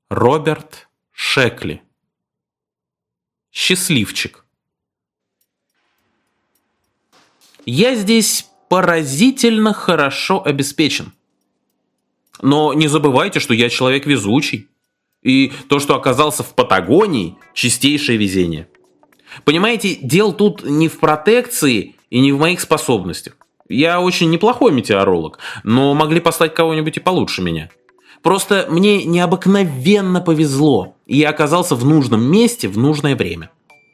Роберт Шекли. Счастливчик. Я здесь поразительно хорошо обеспечен. Но не забывайте, что я человек везучий. И то, что оказался в Патагонии, чистейшее везение. Понимаете, дело тут не в протекции и не в моих способностях. Я очень неплохой метеоролог, но могли послать кого-нибудь и получше меня. Просто мне необыкновенно повезло, и я оказался в нужном месте в нужное время.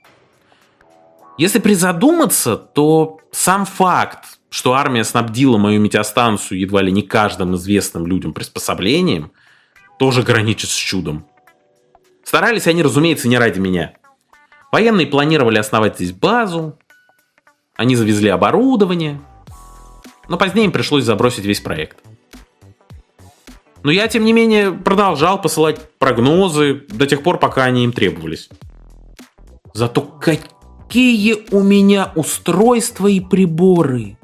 Если призадуматься, то сам факт, что армия снабдила мою метеостанцию едва ли не каждым известным людям приспособлением, тоже граничит с чудом. Старались они, разумеется, не ради меня. Военные планировали основать здесь базу, они завезли оборудование, но позднее им пришлось забросить весь проект. Но я, тем не менее, продолжал посылать прогнозы до тех пор, пока они им требовались. Зато какие у меня устройства и приборы!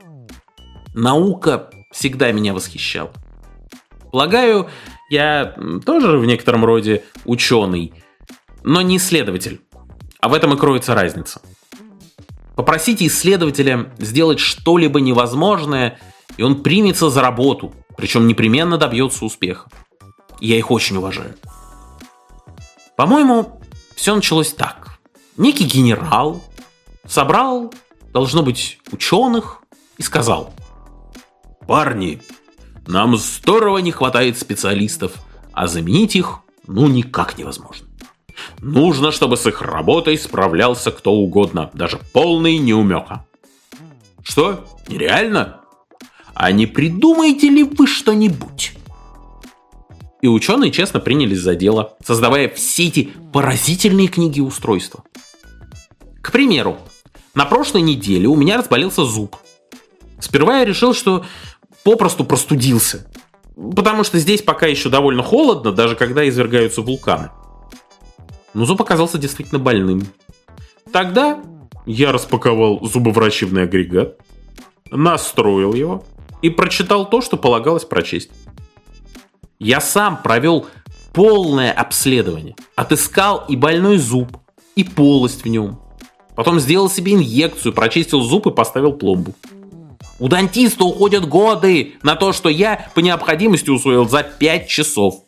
Наука всегда меня восхищала. Полагаю, я тоже в некотором роде ученый, но не исследователь. А в этом и кроется разница. Попросите исследователя сделать что-либо невозможное, и он примется за работу, причем непременно добьется успеха. Я их очень уважаю. По-моему, все началось так. Некий генерал собрал, должно быть, ученых и сказал: «Парни, нам здорово не хватает специалистов, а заменить их никак невозможно. Нужно, чтобы с их работой справлялся кто угодно, даже полный неумеха». Что, нереально? А не придумаете ли вы что-нибудь? И ученые честно принялись за дело, создавая все эти поразительные книги и устройства. К примеру, на прошлой неделе у меня разболелся зуб. Сперва я решил, что попросту простудился, потому что здесь пока еще довольно холодно, даже когда извергаются вулканы. Но зуб оказался действительно больным. Тогда я распаковал зубоврачебный агрегат, настроил его и прочитал то, что полагалось прочесть. Я сам провел полное обследование, отыскал и больной зуб, и полость в нем. Потом сделал себе инъекцию, прочистил зуб и поставил пломбу. У дантиста уходят годы на то, что я по необходимости усвоил за 5 часов.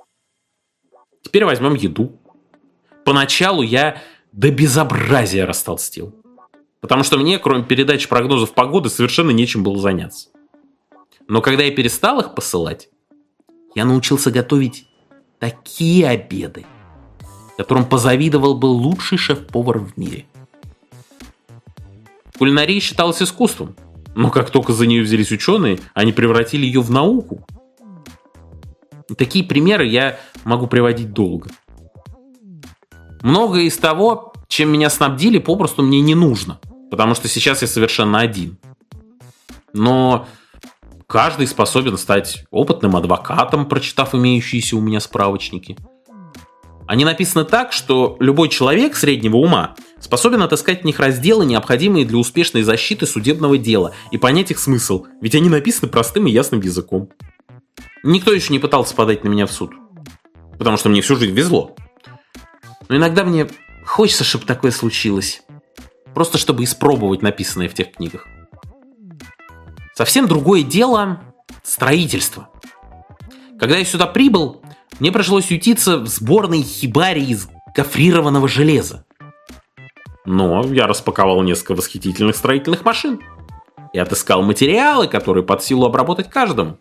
Теперь возьмем еду. Поначалу я до безобразия растолстел, потому что мне, кроме передачи прогнозов погоды, совершенно нечем было заняться. Но когда я перестал их посылать, я научился готовить такие обеды, которым позавидовал бы лучший шеф-повар в мире. Кулинария считалась искусством, но как только за нее взялись ученые, они превратили ее в науку. И такие примеры я могу приводить долго. Многое из того, чем меня снабдили, попросту мне не нужно, потому что сейчас я совершенно один. Но каждый способен стать опытным адвокатом, прочитав имеющиеся у меня справочники. Они написаны так, что любой человек среднего ума способен отыскать в них разделы, необходимые для успешной защиты судебного дела, и понять их смысл, ведь они написаны простым и ясным языком. Никто еще не пытался подать на меня в суд, потому что мне всю жизнь везло. Но иногда мне хочется, чтобы такое случилось, просто чтобы испробовать написанное в тех книгах. Совсем другое дело – строительство. Когда я сюда прибыл, мне пришлось ютиться в сборной хибаре из гофрированного железа. Но я распаковал несколько восхитительных строительных машин и отыскал материалы, которые под силу обработать каждому.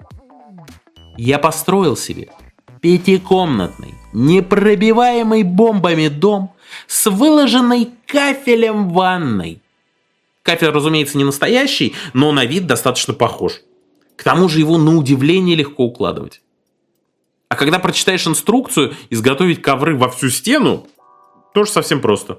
Я построил себе 5-комнатный, непробиваемый бомбами дом с выложенной кафелем ванной. Кафель, разумеется, не настоящий, но на вид достаточно похож. К тому же его на удивление легко укладывать. А когда прочитаешь инструкцию изготовить ковры во всю стену, тоже совсем просто.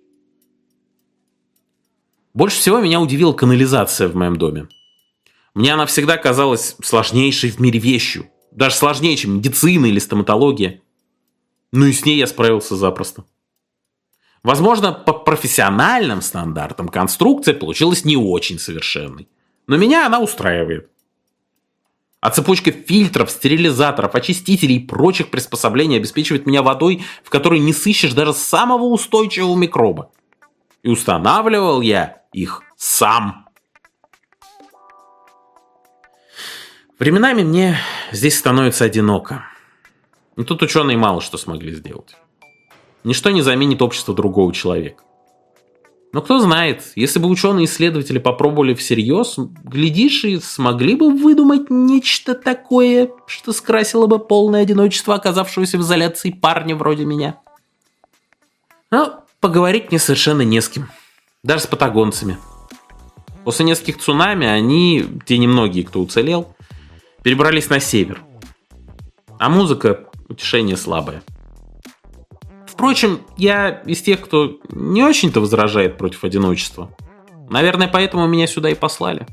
Больше всего меня удивила канализация в моем доме. Мне она всегда казалась сложнейшей в мире вещью. Даже сложнее, чем медицина или стоматология. Ну и с ней я справился запросто. Возможно, по профессиональным стандартам конструкция получилась не очень совершенной. Но меня она устраивает. А цепочка фильтров, стерилизаторов, очистителей и прочих приспособлений обеспечивает меня водой, в которой не сыщешь даже самого устойчивого микроба. И устанавливал я их сам. Временами мне здесь становится одиноко. И тут ученые мало что смогли сделать. Ничто не заменит общество другого человека. Но кто знает, если бы ученые-исследователи попробовали всерьез, глядишь, и смогли бы выдумать нечто такое, что скрасило бы полное одиночество оказавшегося в изоляции парня вроде меня. Но поговорить мне совершенно не с кем. Даже с патагонцами. После нескольких цунами они, те немногие, кто уцелел, перебрались на север. А музыка – утешение слабое. Впрочем, я из тех, кто не очень-то возражает против одиночества. Наверное, поэтому меня сюда и послали.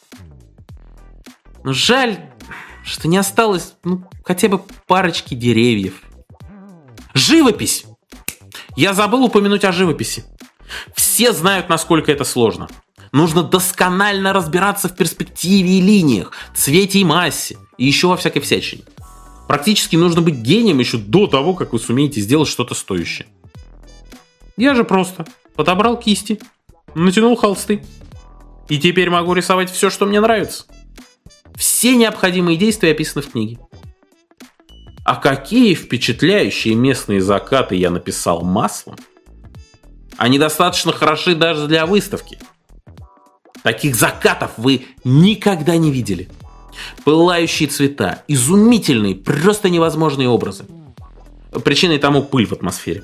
Но жаль, что не осталось хотя бы парочки деревьев. Живопись! Я забыл упомянуть о живописи. Все знают, насколько это сложно. Нужно досконально разбираться в перспективе и линиях, цвете и массе, и еще во всякой всячине. Практически нужно быть гением еще до того, как вы сумеете сделать что-то стоящее. Я же просто подобрал кисти, натянул холсты. И теперь могу рисовать все, что мне нравится. Все необходимые действия описаны в книге. А какие впечатляющие местные закаты я написал маслом. Они достаточно хороши даже для выставки. Таких закатов вы никогда не видели. Пылающие цвета, изумительные, просто невозможные образы. Причиной тому пыль в атмосфере.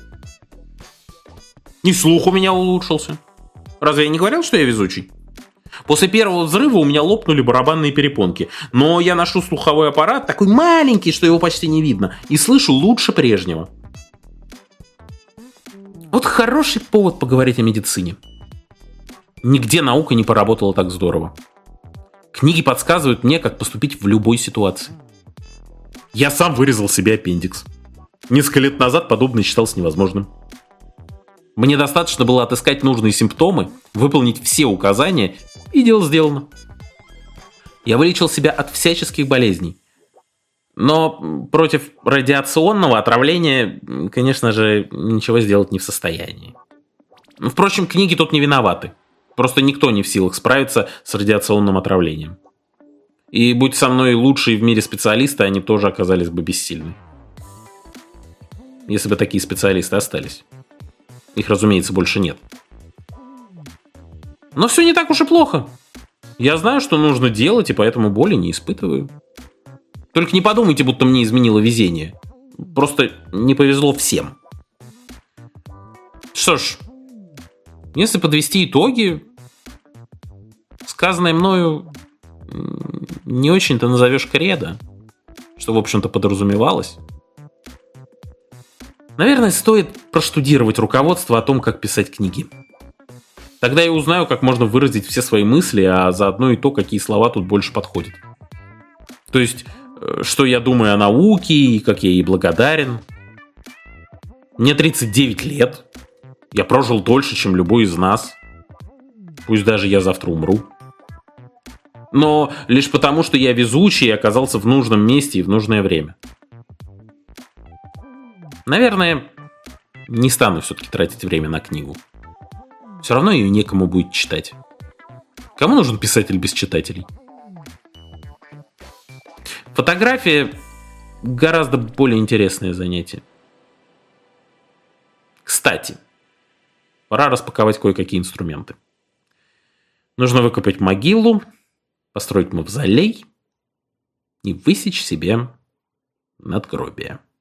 И слух у меня улучшился. Разве я не говорил, что я везучий? После первого взрыва у меня лопнули барабанные перепонки. Но я ношу слуховой аппарат, такой маленький, что его почти не видно, и слышу лучше прежнего. Вот хороший повод поговорить о медицине. Нигде наука не поработала так здорово. Книги подсказывают мне, как поступить в любой ситуации. Я сам вырезал себе аппендикс. Несколько лет назад подобное считалось невозможным. Мне достаточно было отыскать нужные симптомы, выполнить все указания, и дело сделано. Я вылечил себя от всяческих болезней. Но против радиационного отравления, конечно же, ничего сделать не в состоянии. Впрочем, книги тут не виноваты. Просто никто не в силах справиться с радиационным отравлением. И будь со мной лучшие в мире специалисты, они тоже оказались бы бессильны. Если бы такие специалисты остались. Их, разумеется, больше нет. Но все не так уж и плохо. Я знаю, что нужно делать, и поэтому боли не испытываю. Только не подумайте, будто мне изменило везение. Просто не повезло всем. Что ж, если подвести итоги, сказанное мною не очень-то назовешь кредо, что, в общем-то, подразумевалось. Наверное, стоит проштудировать руководство о том, как писать книги. Тогда я узнаю, как можно выразить все свои мысли, а заодно и то, какие слова тут больше подходят. То есть, что я думаю о науке и как я ей благодарен. Мне 39 лет. Я прожил дольше, чем любой из нас. Пусть даже я завтра умру. Но лишь потому, что я везучий и оказался в нужном месте и в нужное время. Наверное, не стану все-таки тратить время на книгу. Все равно ее некому будет читать. Кому нужен писатель без читателей? Фотография гораздо более интересное занятие. Кстати, пора распаковать кое-какие инструменты. Нужно выкопать могилу, построить мавзолей и высечь себе надгробие.